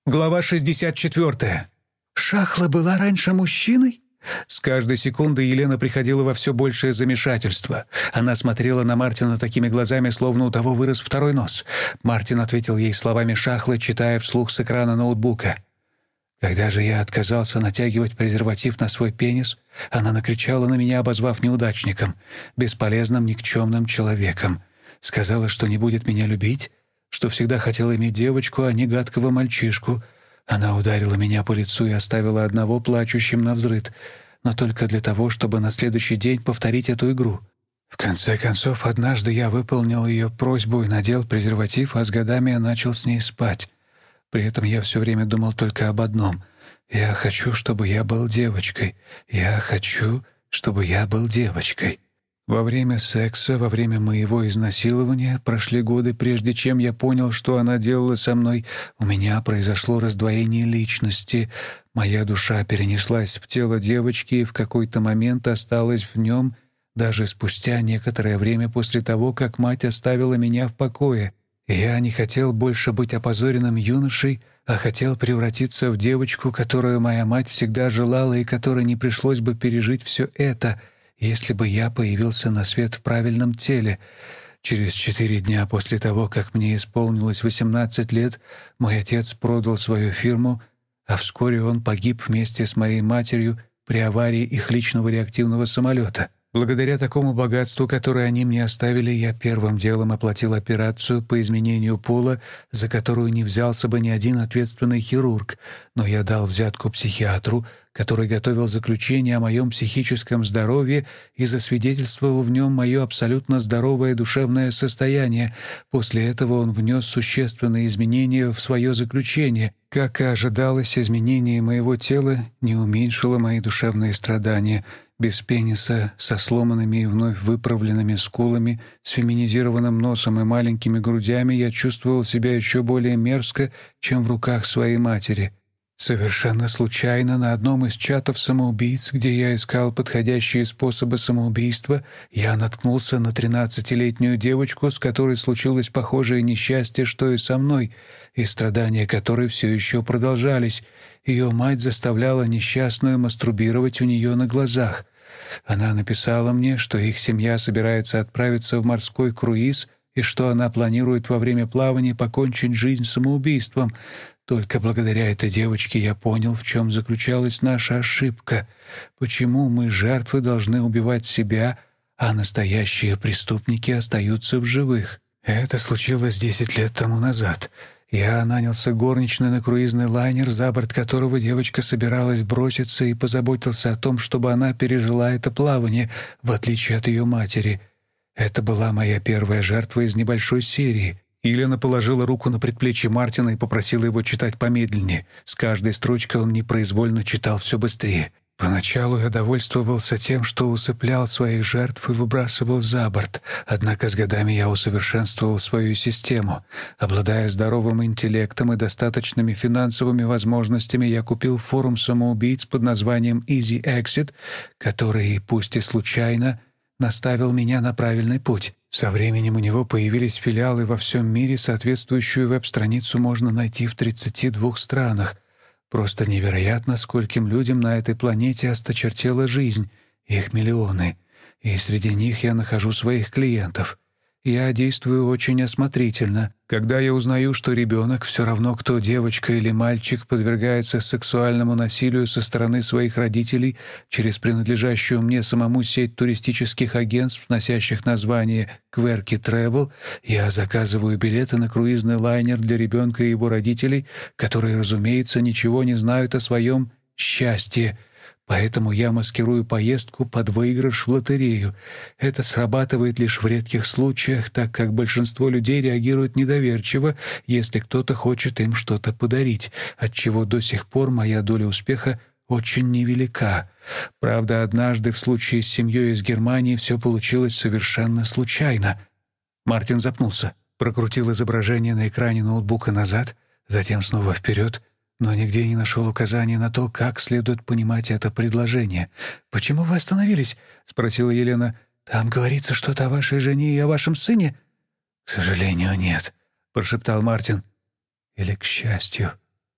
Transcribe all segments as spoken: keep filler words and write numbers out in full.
Глава шестьдесят четвертая. «Шахла была раньше мужчиной?» С каждой секундой Елена приходила во все большее замешательство. Она смотрела на Мартина такими глазами, словно у того вырос второй нос. Мартин ответил ей словами Шахлы, читая вслух с экрана ноутбука. «Когда же я отказался натягивать презерватив на свой пенис, она накричала на меня, обозвав неудачником, бесполезным, никчемным человеком. Сказала, что не будет меня любить, что всегда хотела иметь девочку, а не гадкого мальчишку. Она ударила меня по лицу и оставила одного плачущим навзрыд, но только для того, чтобы на следующий день повторить эту игру. В конце концов, однажды я выполнил ее просьбу и надел презерватив, а с годами я начал с ней спать. При этом я все время думал только об одном. Я хочу, чтобы я был девочкой. Я хочу, чтобы я был девочкой». Во время секса, во время моего изнасилования, прошли годы, прежде чем я понял, что она делала со мной. У меня произошло раздвоение личности. Моя душа перенеслась в тело девочки и в какой-то момент осталась в нем, даже спустя некоторое время после того, как мать оставила меня в покое. Я не хотел больше быть опозоренным юношей, а хотел превратиться в девочку, которую моя мать всегда желала и которой не пришлось бы пережить все это, если бы я появился на свет в правильном теле. Через четыре дня после того, как мне исполнилось восемнадцать лет, мой отец продал свою фирму, а вскоре он погиб вместе с моей матерью при аварии их личного реактивного самолета. Благодаря такому богатству, которое они мне оставили, я первым делом оплатил операцию по изменению пола, за которую не взялся бы ни один ответственный хирург, но я дал взятку психиатру, который готовил заключение о моем психическом здоровье и засвидетельствовал в нем мое абсолютно здоровое душевное состояние. После этого он внес существенные изменения в свое заключение. Как и ожидалось, изменение моего тела не уменьшило мои душевные страдания. Без пениса, со сломанными и вновь выправленными скулами, с феминизированным носом и маленькими грудями я чувствовал себя еще более мерзко, чем в руках своей матери. Совершенно случайно на одном из чатов самоубийц, где я искал подходящие способы самоубийства, я наткнулся на тринадцатилетнюю девочку, с которой случилось похожее несчастье, что и со мной, и страдания которой все еще продолжались. Ее мать заставляла несчастную мастурбировать у нее на глазах. Она написала мне, что их семья собирается отправиться в морской круиз и что она планирует во время плавания покончить жизнь самоубийством. Только благодаря этой девочке я понял, в чем заключалась наша ошибка. Почему мы, жертвы, должны убивать себя, а настоящие преступники остаются в живых. Это случилось десять лет тому назад. Я нанялся горничной на круизный лайнер, за борт которого девочка собиралась броситься, и позаботился о том, чтобы она пережила это плавание, в отличие от ее матери. Это была моя первая жертва из небольшой серии. Елена положила руку на предплечье Мартина и попросила его читать помедленнее. С каждой строчкой он непроизвольно читал все быстрее. Поначалу я довольствовался тем, что усыплял своих жертв и выбрасывал за борт, однако с годами я усовершенствовал свою систему. Обладая здоровым интеллектом и достаточными финансовыми возможностями, я купил форум самоубийц под названием Easy Exit, который, пусть и случайно, наставил меня на правильный путь. Со временем у него появились филиалы во всем мире, соответствующую веб-страницу можно найти в тридцати двух странах. Просто невероятно, скольким людям на этой планете осточертела жизнь, их миллионы, и среди них я нахожу своих клиентов. Я действую очень осмотрительно. Когда я узнаю, что ребенок, все равно кто девочка или мальчик, подвергается сексуальному насилию со стороны своих родителей через принадлежащую мне самому сеть туристических агентств, носящих название «Quirky Travel», я заказываю билеты на круизный лайнер для ребенка и его родителей, которые, разумеется, ничего не знают о своем счастье. Поэтому я маскирую поездку под выигрыш в лотерею. Это срабатывает лишь в редких случаях, так как большинство людей реагирует недоверчиво, если кто-то хочет им что-то подарить, отчего до сих пор моя доля успеха очень невелика. Правда, однажды в случае с семьей из Германии все получилось совершенно случайно. Мартин запнулся, прокрутил изображение на экране ноутбука назад, затем снова вперед, но нигде не нашел указания на то, как следует понимать это предложение. «Почему вы остановились?» — спросила Елена. «Там говорится что-то о вашей жене и о вашем сыне?» «К сожалению, нет», — прошептал Мартин. «Или к счастью».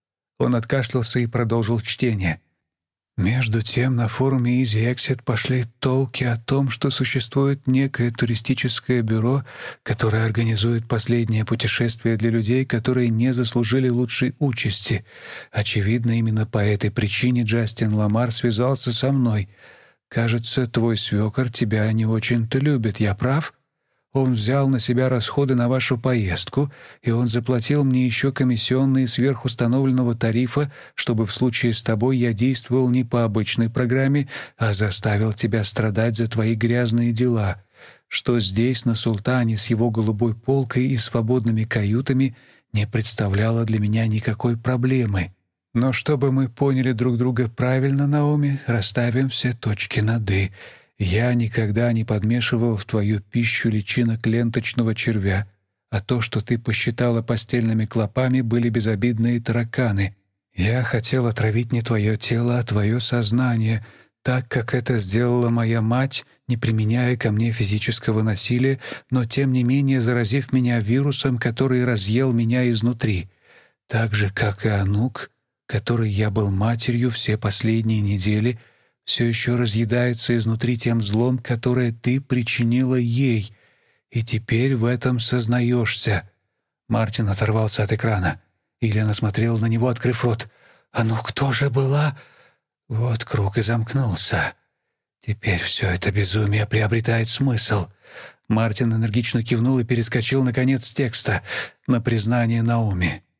Он откашлялся и продолжил чтение. Между тем на форуме Easy Exit пошли толки о том, что существует некое туристическое бюро, которое организует последнее путешествие для людей, которые не заслужили лучшей участи. Очевидно, именно по этой причине Джастин Ламар связался со мной. Кажется, твой свекор тебя не очень-то любит, я прав? Он взял на себя расходы на вашу поездку, и он заплатил мне еще комиссионные сверхустановленного тарифа, чтобы в случае с тобой я действовал не по обычной программе, а заставил тебя страдать за твои грязные дела. Что здесь, на Султане, с его голубой полкой и свободными каютами, не представляло для меня никакой проблемы. Но чтобы мы поняли друг друга правильно, Наоми, расставим все точки над «и». Я никогда не подмешивал в твою пищу личинок ленточного червя, а то, что ты посчитала постельными клопами, были безобидные тараканы. Я хотел отравить не твое тело, а твое сознание, так, как это сделала моя мать, не применяя ко мне физического насилия, но тем не менее заразив меня вирусом, который разъел меня изнутри. Так же, как и Анук, которой я был матерью все последние недели, все еще разъедается изнутри тем злом, которое ты причинила ей, и теперь в этом сознаешься». Мартин оторвался от экрана. Елена смотрела на него, открыв рот. «А ну кто же была?» Вот круг и замкнулся. Теперь все это безумие приобретает смысл. Мартин энергично кивнул и перескочил на конец текста, на признание Наоми.